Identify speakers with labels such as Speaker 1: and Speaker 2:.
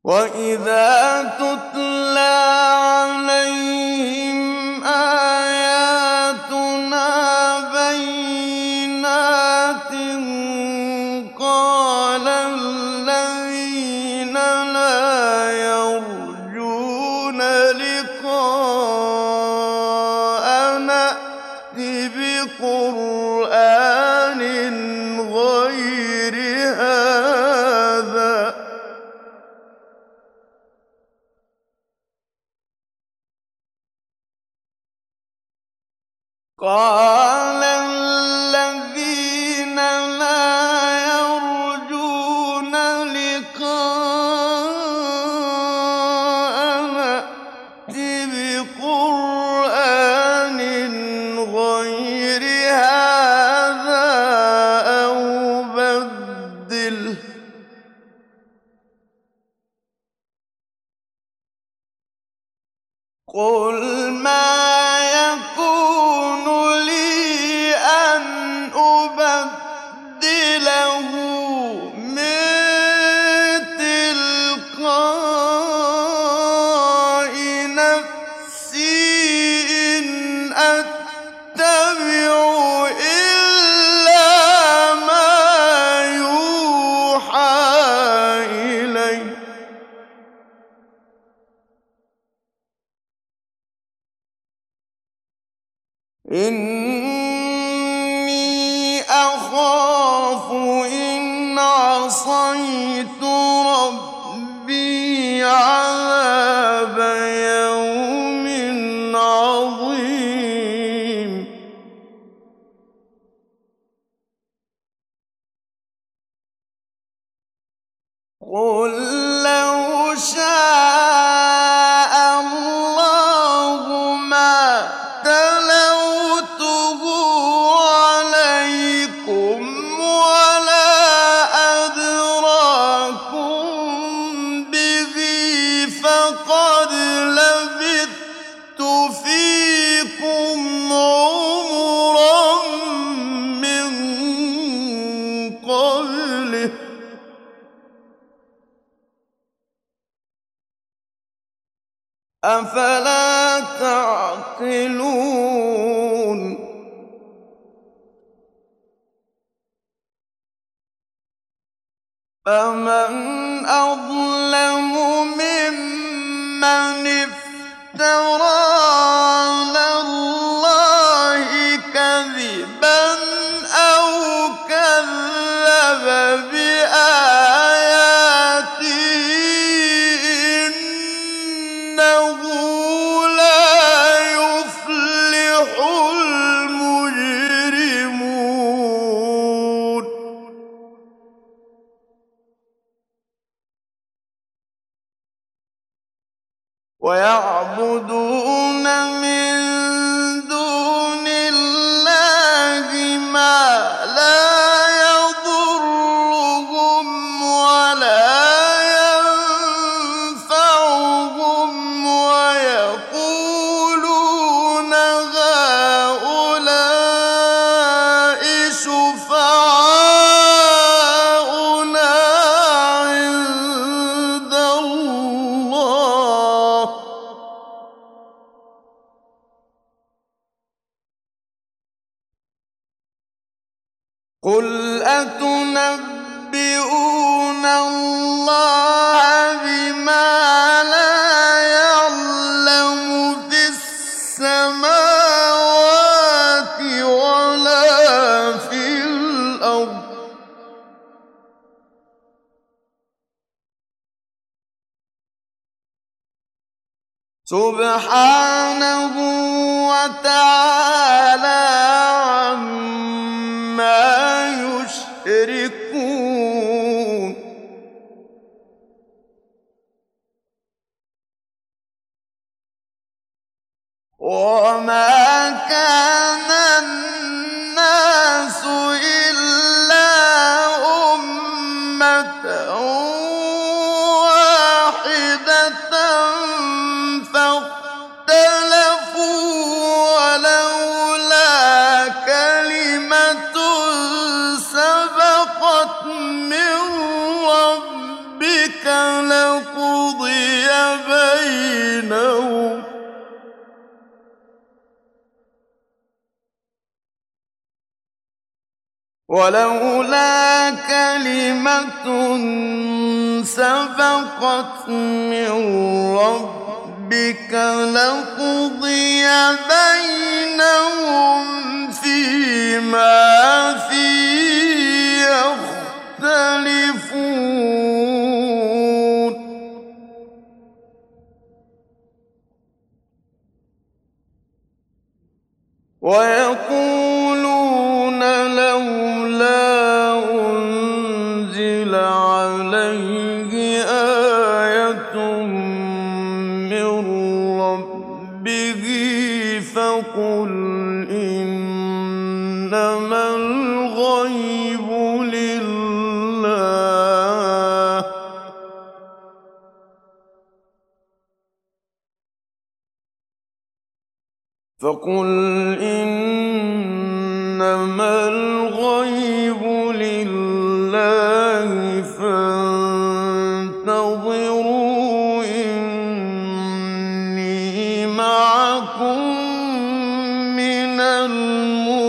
Speaker 1: وَإِذَا تُتْلَىٰ عَلَيْهِمْ آيَاتُنَا بَيِّنَاتٍ قَالَ الَّذِينَ لَا يَرْجُونَ لِقَاءَنَا ائْتِ بِقُرْآنٍ غَيْرِ هَٰذَا ۚ قَالَ الَّذِينَ لَا يَرْجُونَ لِقَاءَنَا ائْتِ بِقُرْآنٍ غَيْرِ هَٰذَا أَوْ بَدِّلْهُ ۚ قُلْ مَا يَكُونُ لِي أَنْ أُبَدِّلَهُ مِن تِلْقَاءِ نَفْسِي ۖ إِنْ أَتَّبِعُ إِلَّا مَا يُوحَىٰ إِلَيَّ ۖ إِنِّي أَخَافُ إِنْ عَصَيْتُ رَبِّي عَذَابَ يَوْمٍ عَظِيمٍ قُل لَّوْ شَاءَ اللَّهُ مَا تَلَوْتُهُ عَلَيْكُمْ وَلَا أَدْرَاكُم بِهِ ۖ فَقَدْ لَبِثْتُ فِيكُمْ عُمُرًا مِّن قَبْلِهِ ۚ أَفَلَا تَعْقِلُونَ فَمَنْ أَظْلَمُ مِمَّنِ افْتَرَىٰ عَلَى اللَّهِ كَذِبًا أَوْ كَذَّبَ بِآيَاتِهِ ۚ إِنَّهُ لَا يُفْلِحُ الْمُجْرِمُونَ وَيَعْبُدُونَ مِن دُونِ اللَّهِ مَا لَا يَضُرُّهُمْ وَلَا يَنفَعُهُمْ وَيَقُولُونَ هَٰؤُلَاءِ شُفَعَاؤُنَا عِندَ اللَّهِ ۚ قُلْ أَتُنَبِّئُونَ اللَّهَ بِمَا لَا يَعْلَمُ فِي السَّمَاوَاتِ وَلَا فِي الْأَرْضِ ۚ سُبْحَانَهُ وَتَعَالَىٰ عَمَّا يُشْرِكُونَ وَمَا كَانَ النَّاسُ إِلَّا أُمَّةً وَاحِدَةً فَاخْتَلَفُوا ۚ وَلَوْلَا كَلِمَةٌ سَبَقَتْ مِن رَّبِّكَ لقضي بينهم ولولا كلمة سبقت من ربك لقضي بينهم فيما فيه يختلفون ويقولون لولا أنزل عليه آية من ربه فقل إنما الغيب لله فقل إنما الغيب لله فانتظروا إني معكم من المنتظرين